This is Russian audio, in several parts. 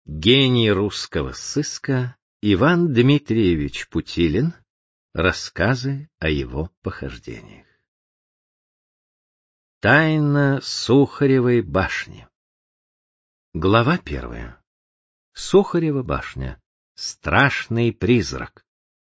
Гений русского сыска Иван Дмитриевич Путилин. Рассказы о его похождениях. Тайна Сухаревой башни. Глава 1. Сухарева башня. Страшный призрак.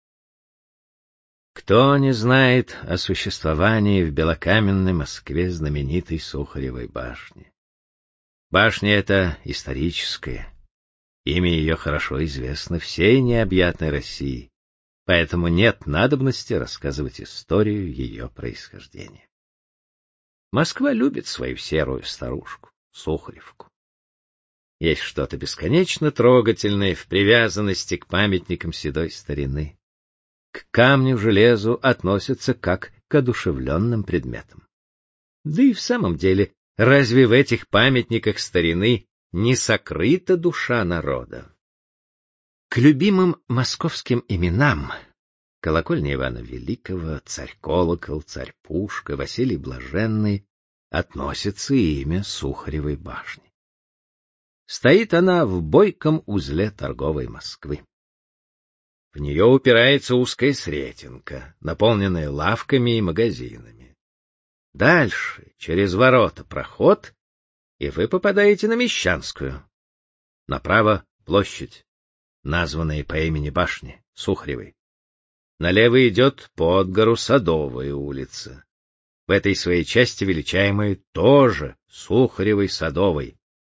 Кто не знает о существовании в белокаменной Москве знаменитой Сухаревой башни? Башня эта историческая. Имя ее хорошо известно всей необъятной России, поэтому нет надобности рассказывать историю ее происхождения. Москва любит свою серую старушку, Сухаревку. Есть что-то бесконечно трогательное в привязанности к памятникам седой старины. К камню, железу относятся как к одушевленным предметам. Да и в самом деле, разве в этих памятниках старины не сокрыта душа народа? К любимым московским именам — колокольня Ивана Великого, царь-колокол, царь-пушка, Василий Блаженный — относится и имя Сухаревой башни. Стоит она в бойком узле торговой Москвы. В нее упирается узкая Сретенка, наполненная лавками и магазинами. Дальше, через ворота, проход, и вы попадаете на Мещанскую. Направо — площадь, названная по имени башни, Сухаревой. Налево идет под гору Садовая улица, в этой своей части величаемая тоже Сухаревой Садовой.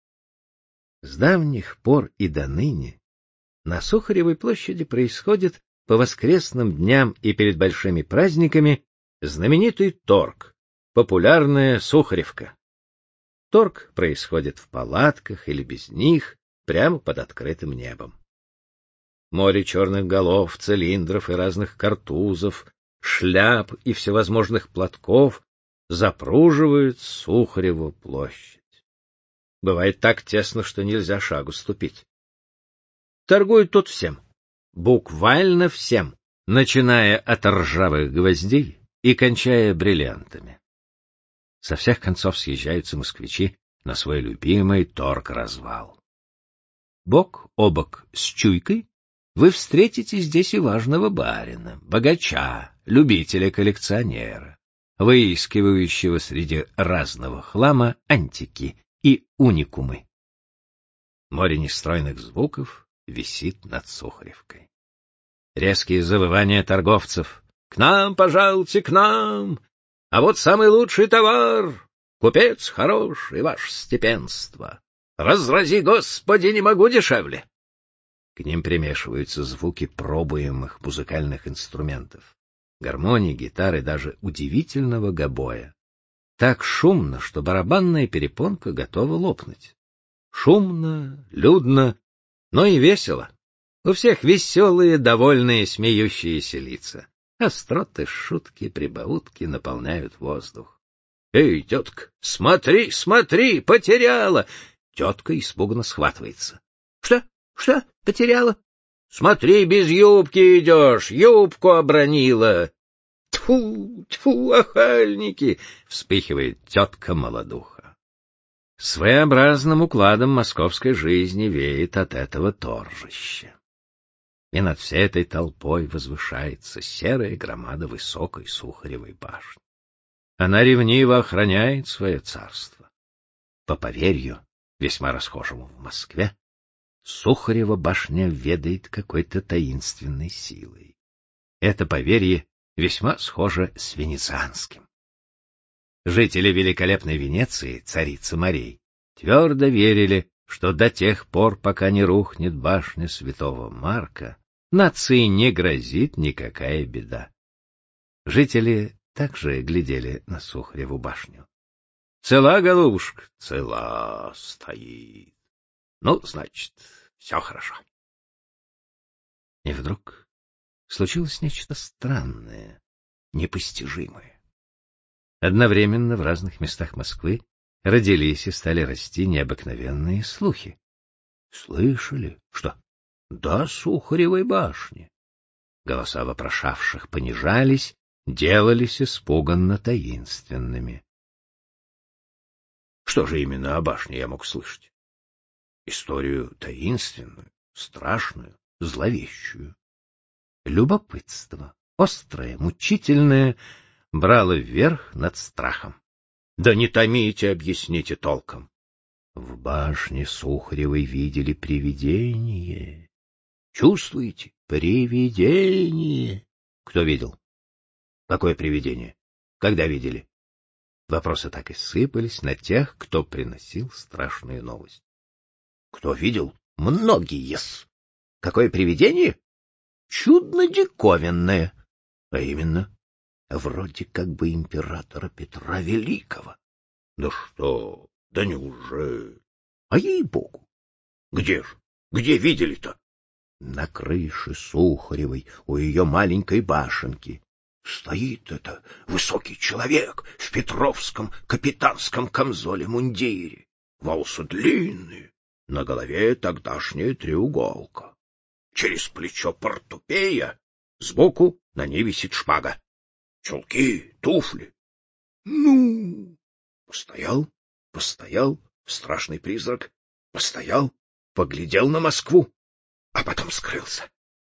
С давних пор и до ныне на Сухаревой площади происходит по воскресным дням и перед большими праздниками знаменитый торг, популярная Сухаревка. Торг происходит в палатках или без них, прямо под открытым небом. Море черных голов, цилиндров и разных картузов, шляп и всевозможных платков запруживают Сухареву площадь. Бывает так тесно, что нельзя шагу ступить. Торгуют тут всем, буквально всем, начиная от ржавых гвоздей и кончая бриллиантами. Со всех концов съезжаются москвичи на свой любимый торг-развал. Бок о бок с чуйкой вы встретите здесь и важного барина, богача, любителя-коллекционера, выискивающего среди разного хлама антики и уникумы. Море нестройных звуков висит над Сухаревкой. Резкие завывания торговцев: «К нам, пожалуйте, к нам! А вот самый лучший товар! Купец хороший, ваше степенство! Разрази, Господи, не могу дешевле!» К ним примешиваются звуки пробуемых музыкальных инструментов, гармонии, гитары, даже удивительного гобоя. Так шумно, что барабанная перепонка готова лопнуть. Шумно, людно, но и весело. У всех веселые, довольные, смеющиеся лица. Остроты, шутки, прибаутки наполняют воздух. «Эй, тетка, смотри, смотри, потеряла!» Тетка испуганно схватывается. «Что? Что? Потеряла? Смотри, без юбки идешь, юбку обронила!» «Тьфу, тьфу, охальники!» — вспыхивает тетка-молодуха. Своеобразным укладом московской жизни веет от этого торжища. И над всей этой толпой возвышается серая громада высокой Сухаревой башни. Она ревниво охраняет свое царство. По поверью, весьма расхожему в Москве, Сухарева башня ведает какой-то таинственной силой. Это поверье весьма схоже с венецианским. Жители великолепной Венеции, царицы морей, твердо верили, что до тех пор, пока не рухнет башня святого Марка, нации не грозит никакая беда. Жители также глядели на Сухареву башню. «Цела, голубушка?» «Цела стоит. Ну, значит, все хорошо». И вдруг случилось нечто странное, непостижимое. Одновременно в разных местах Москвы родились и стали расти необыкновенные слухи. Слышали? Что? До Сухаревой башни. Голоса вопрошавших понижались, делались испуганно таинственными. Что же именно о башне я мог слышать? Историю таинственную, страшную, зловещую. Любопытство, острое, мучительное, брало верх над страхом. Да не томите, объясните толком. В башне Сухаревой видели привидение. Чувствуете? Привидение. Кто видел? Какое привидение? Когда видели? Вопросы так и сыпались на тех, кто приносил страшную новость. Кто видел? Многие-с. Какое привидение? Чудно-диковинное. А именно, вроде как бы императора Петра Великого. Да что? Да неужели? А ей-богу. Где ж? Где видели-то? На крыше Сухаревой, у ее маленькой башенки. Стоит это высокий человек в петровском капитанском камзоле-мундире. Волосы длинные, на голове тогдашняя треуголка. Через плечо портупея, сбоку на ней висит шпага. Чулки, туфли. Ну, постоял, страшный призрак, постоял, поглядел на Москву, а потом скрылся.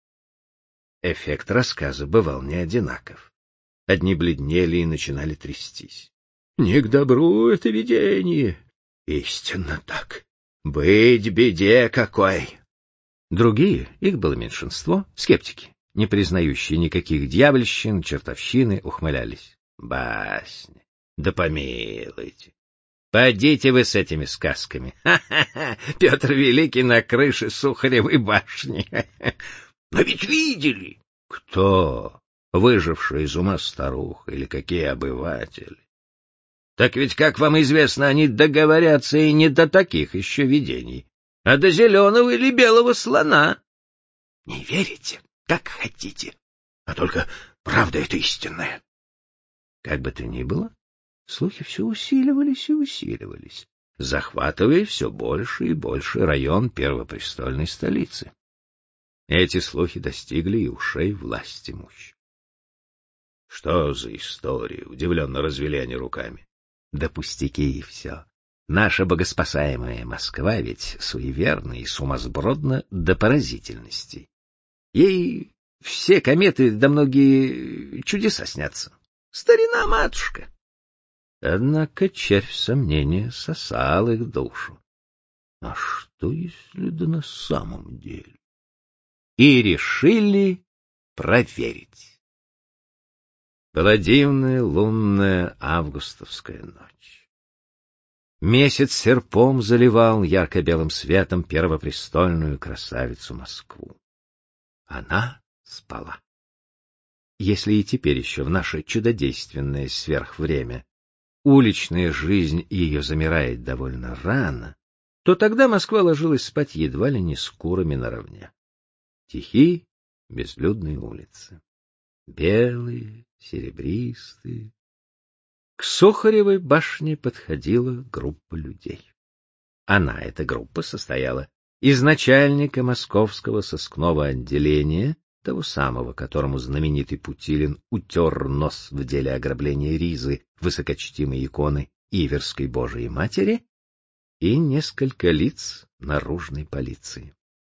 Эффект рассказа бывал не одинаков. Одни бледнели и начинали трястись. Не к добру это видение. Истинно так. Быть беде какой. Другие, их было меньшинство, скептики, не признающие никаких дьявольщин, чертовщины, ухмылялись. Басня. Да помилуйте. Подите вы с этими сказками. Ха-ха-ха! Петр Великий на крыше Сухаревой башни. Но ведь видели. Кто? Выжившая из ума старуха или какие обыватели? Так ведь, как вам известно, они договорятся и не до таких еще видений, а до зеленого или белого слона. Не верите? Как хотите. А только правда это истинная. Как бы то ни было, слухи все усиливались и усиливались, захватывая все больше и больше район первопрестольной столицы. Эти слухи достигли и ушей власть имущих. — Что за история? — удивленно развели они руками. — Да пустяки и все. Наша богоспасаемая Москва ведь суеверна и сумасбродна до поразительности. Ей все кометы да многие чудеса снятся. Старина матушка. Однако червь сомнения сосал их душу. А что, если да на самом деле? И решили проверить. Была дивная лунная августовская ночь. Месяц серпом заливал ярко-белым светом первопрестольную красавицу Москву. Она спала. Если и теперь еще в наше чудодейственное сверхвремя уличная жизнь ее замирает довольно рано, то тогда Москва ложилась спать едва ли не с курами наравне. Тихие, безлюдные улицы. Белые, серебристые. К Сухаревой башне подходила группа людей. Она, эта группа, состояла из начальника московского сыскного отделения, того самого, которому знаменитый Путилин утер нос в деле ограбления Ризы, высокочтимой иконы Иверской Божией Матери, и несколько лиц наружной полиции.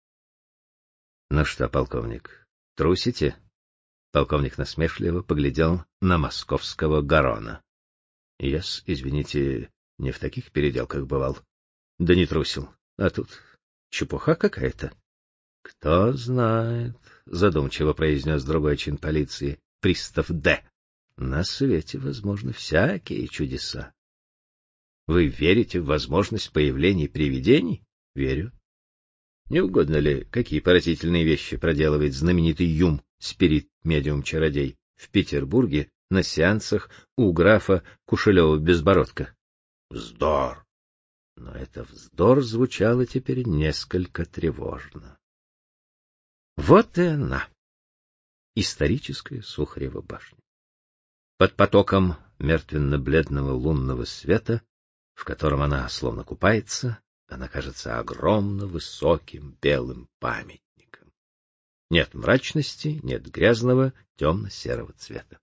— Ну что, полковник, трусите? Полковник насмешливо поглядел на московского Гарона. — Я-с, извините, не в таких переделках бывал. Да не трусил. А тут чепуха какая-то. — Кто знает, — задумчиво произнес другой чин полиции, пристав Д. — На свете возможны всякие чудеса. — Вы верите в возможность появления привидений? — Верю. Не угодно ли, какие поразительные вещи проделывает знаменитый Юм, спирит-медиум-чародей, в Петербурге на сеансах у графа Кушелева-Безбородка? Вздор! Но это вздор звучало теперь несколько тревожно. Вот и она, историческая Сухарева башня. Под потоком мертвенно-бледного лунного света, в котором она словно купается, она кажется огромно высоким белым памятником. Нет мрачности, нет грязного темно-серого цвета.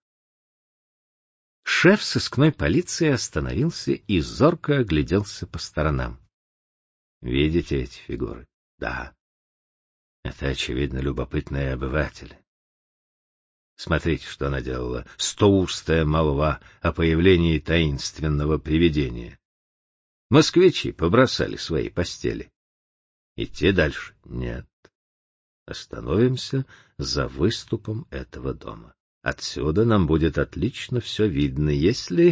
Шеф сыскной полиции остановился и зорко огляделся по сторонам. Видите эти фигуры? Да. Это, очевидно, любопытные обыватели. Смотрите, что она делала. Стоустая молва о появлении таинственного привидения. Москвичи побросали свои постели. Идти дальше? Нет. Остановимся за выступом этого дома. Отсюда нам будет отлично все видно, если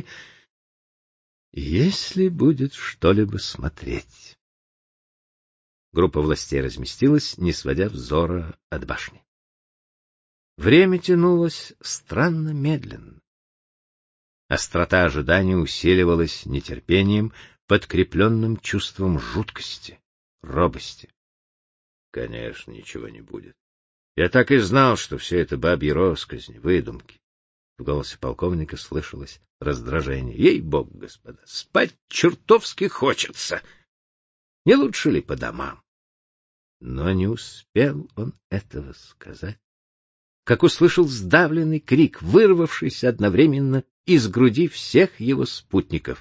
будет что-либо смотреть. Группа властей разместилась, не сводя взора от башни. Время тянулось странно медленно. Острота ожидания усиливалась нетерпением, подкрепленным чувством жуткости, робости. Конечно, ничего не будет. Я так и знал, что все это бабьи росказни, выдумки. В голосе полковника слышалось раздражение. Ей-богу, господа, спать чертовски хочется. Не лучше ли по домам? Но не успел он этого сказать, как услышал сдавленный крик, вырвавшийся одновременно из груди всех его спутников.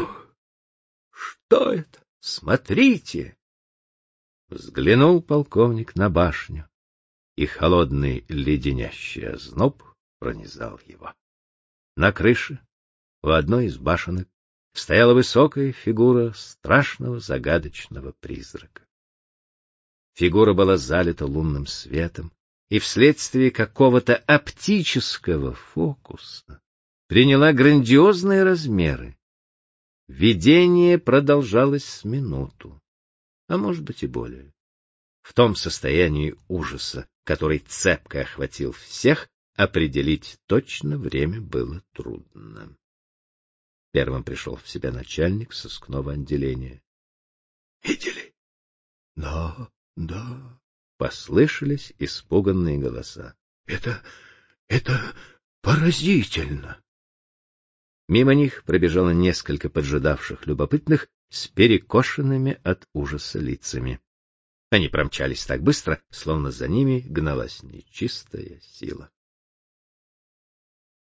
Что это? Смотрите! Взглянул полковник на башню, и холодный леденящий озноб пронизал его. На крыше, у одной из башенок, стояла высокая фигура страшного загадочного призрака. Фигура была залита лунным светом, и вследствие какого-то оптического фокуса приняла грандиозные размеры. Видение продолжалось с минуту, а может быть и более. В том состоянии ужаса, который цепко охватил всех, определить точно время было трудно. Первым пришел в себя начальник сыскного отделения. — Видели? — Да. Послышались испуганные голоса. — Это поразительно! Мимо них пробежало несколько поджидавших любопытных с перекошенными от ужаса лицами. Они промчались так быстро, словно за ними гналась нечистая сила.